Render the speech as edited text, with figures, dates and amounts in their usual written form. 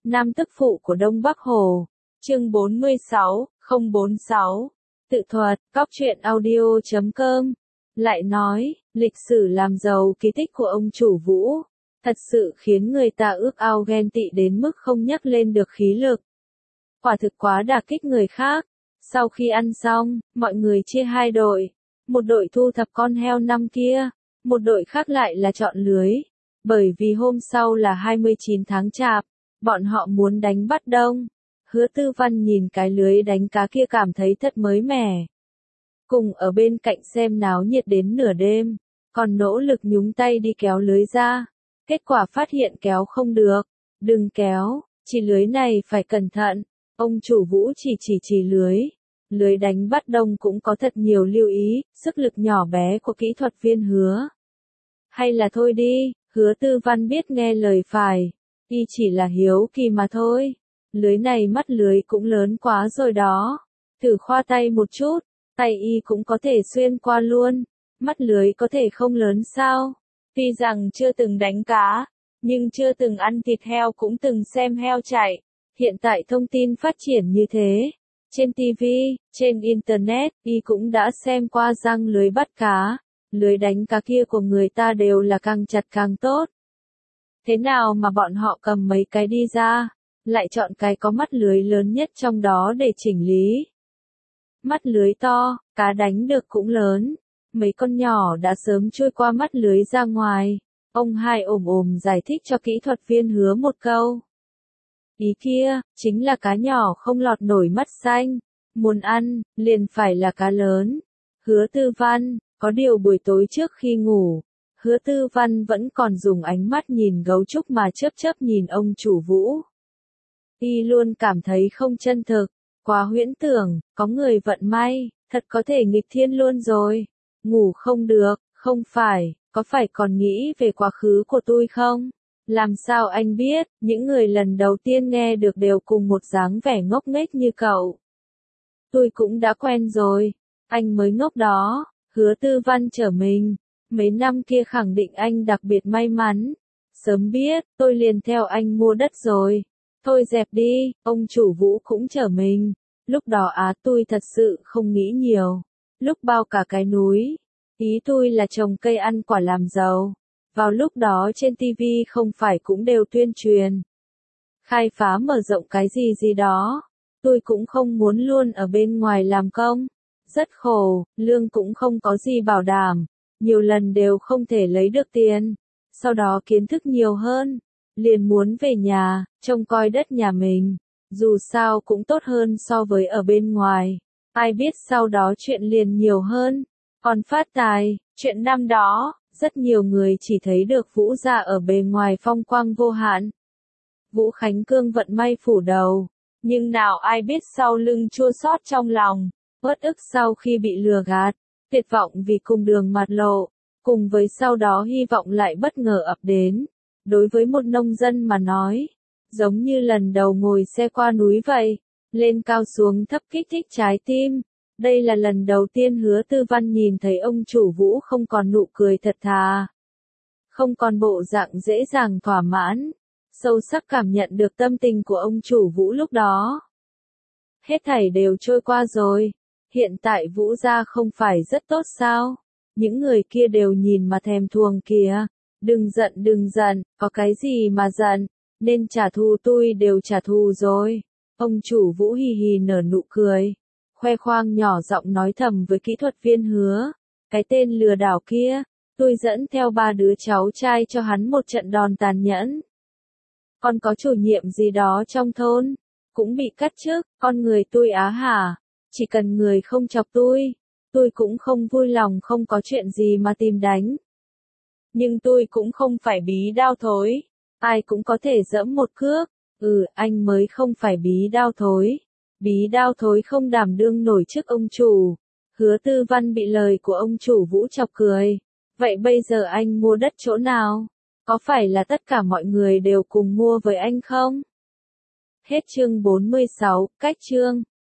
Nam tức phụ của Đông Bắc Hồ. Chương 46, 046. Tự thuật, cóc truyện audio.com. Lại nói, lịch sử làm giàu kỳ tích của ông chủ Vũ, thật sự khiến người ta ước ao ghen tị đến mức không nhắc lên được khí lực. Quả thực quá đả kích người khác. Sau khi ăn xong, mọi người chia hai đội. Một đội thu thập con heo năm kia, một đội khác lại là chọn lưới. Bởi vì hôm sau là 29 tháng Chạp, bọn họ muốn đánh bắt đông. Hứa Tư Văn nhìn cái lưới đánh cá kia cảm thấy thật mới mẻ. Cùng ở bên cạnh xem náo nhiệt đến nửa đêm, còn nỗ lực nhúng tay đi kéo lưới ra. Kết quả phát hiện kéo không được. Đừng kéo, chỉ lưới này phải cẩn thận. Ông chủ Vũ chỉ lưới. Lưới đánh bắt đông cũng có thật nhiều lưu ý, sức lực nhỏ bé của kỹ thuật viên Hứa. Hay là thôi đi, Hứa Tư Văn biết nghe lời phải. Y chỉ là hiếu kỳ mà thôi. Lưới này mắt lưới cũng lớn quá rồi đó. Thử khoa tay một chút, tay y cũng có thể xuyên qua luôn. Mắt lưới có thể không lớn sao? Tuy rằng chưa từng đánh cá, nhưng chưa từng ăn thịt heo cũng từng xem heo chạy. Hiện tại thông tin phát triển như thế. Trên TV, trên Internet, y cũng đã xem qua răng lưới bắt cá. Lưới đánh cá kia của người ta đều là càng chặt càng tốt. Thế nào mà bọn họ cầm mấy cái đi ra, lại chọn cái có mắt lưới lớn nhất trong đó để chỉnh lý. Mắt lưới to, cá đánh được cũng lớn. Mấy con nhỏ đã sớm trôi qua mắt lưới ra ngoài. Ông hai ồm giải thích cho kỹ thuật viên Hứa một câu. Ý kia, chính là cá nhỏ không lọt nổi mắt xanh. Muốn ăn, liền phải là cá lớn. Hứa Tư Văn, có điều buổi tối trước khi ngủ, Hứa Tư Văn vẫn còn dùng ánh mắt nhìn gấu trúc mà chớp nhìn ông chủ Vũ. Y luôn cảm thấy không chân thực, quá huyễn tưởng, có người vận may, thật có thể nghịch thiên luôn rồi. Ngủ không được, không phải, có phải còn nghĩ về quá khứ của tôi không? Làm sao anh biết, những người lần đầu tiên nghe được đều cùng một dáng vẻ ngốc nghếch như cậu. Tôi cũng đã quen rồi, anh mới ngốc đó. Hứa Tư Văn trở mình. Mấy năm kia khẳng định anh đặc biệt may mắn. Sớm biết, tôi liền theo anh mua đất rồi. Thôi dẹp đi, ông chủ Vũ cũng trở mình. Lúc đó tôi thật sự không nghĩ nhiều. Lúc bao cả cái núi. Ý tôi là trồng cây ăn quả làm giàu. Vào lúc đó trên TV không phải cũng đều tuyên truyền. Khai phá mở rộng cái gì đó. Tôi cũng không muốn luôn ở bên ngoài làm công. Rất khổ, lương cũng không có gì bảo đảm. Nhiều lần đều không thể lấy được tiền. Sau đó kiến thức nhiều hơn. Liền muốn về nhà, trông coi đất nhà mình. Dù sao cũng tốt hơn so với ở bên ngoài. Ai biết sau đó chuyện liền nhiều hơn. Còn phát tài, chuyện năm đó, rất nhiều người chỉ thấy được Vũ gia ở bề ngoài phong quang vô hạn. Vũ Khánh Cương vận may phủ đầu. Nhưng nào ai biết sau lưng chua xót trong lòng. Uất ức sau khi bị lừa gạt. Tuyệt vọng vì cùng đường mặt lộ. Cùng với sau đó hy vọng lại bất ngờ ập đến. Đối với một nông dân mà nói, giống như lần đầu ngồi xe qua núi vậy, lên cao xuống thấp kích thích trái tim. Đây là lần đầu tiên Hứa Tư Văn nhìn thấy ông chủ Vũ không còn nụ cười thật thà. Không còn bộ dạng dễ dàng thỏa mãn. Sâu sắc cảm nhận được tâm tình của ông chủ Vũ lúc đó. Hết thảy đều trôi qua rồi. Hiện tại Vũ gia không phải rất tốt sao? Những người kia đều nhìn mà thèm thuồng kìa. Đừng giận, có cái gì mà giận, nên trả thù tôi đều trả thù rồi. Ông chủ Vũ hì hì nở nụ cười, khoe khoang nhỏ giọng nói thầm với kỹ thuật viên Hứa. Cái tên lừa đảo kia, tôi dẫn theo 3 đứa cháu trai cho hắn một trận đòn tàn nhẫn. Còn có chủ nhiệm gì đó trong thôn, cũng bị cắt chức, con người tôi hả? Chỉ cần người không chọc tôi cũng không vui lòng không có chuyện gì mà tìm đánh. Nhưng tôi cũng không phải bí đao thối. Ai cũng có thể giẫm một cước. Anh mới không phải bí đao thối. Bí đao thối không đảm đương nổi trước ông chủ. Hứa Tư Văn bị lời của ông chủ Vũ chọc cười. Vậy bây giờ anh mua đất chỗ nào? Có phải là tất cả mọi người đều cùng mua với anh không? Hết chương 46, cách chương.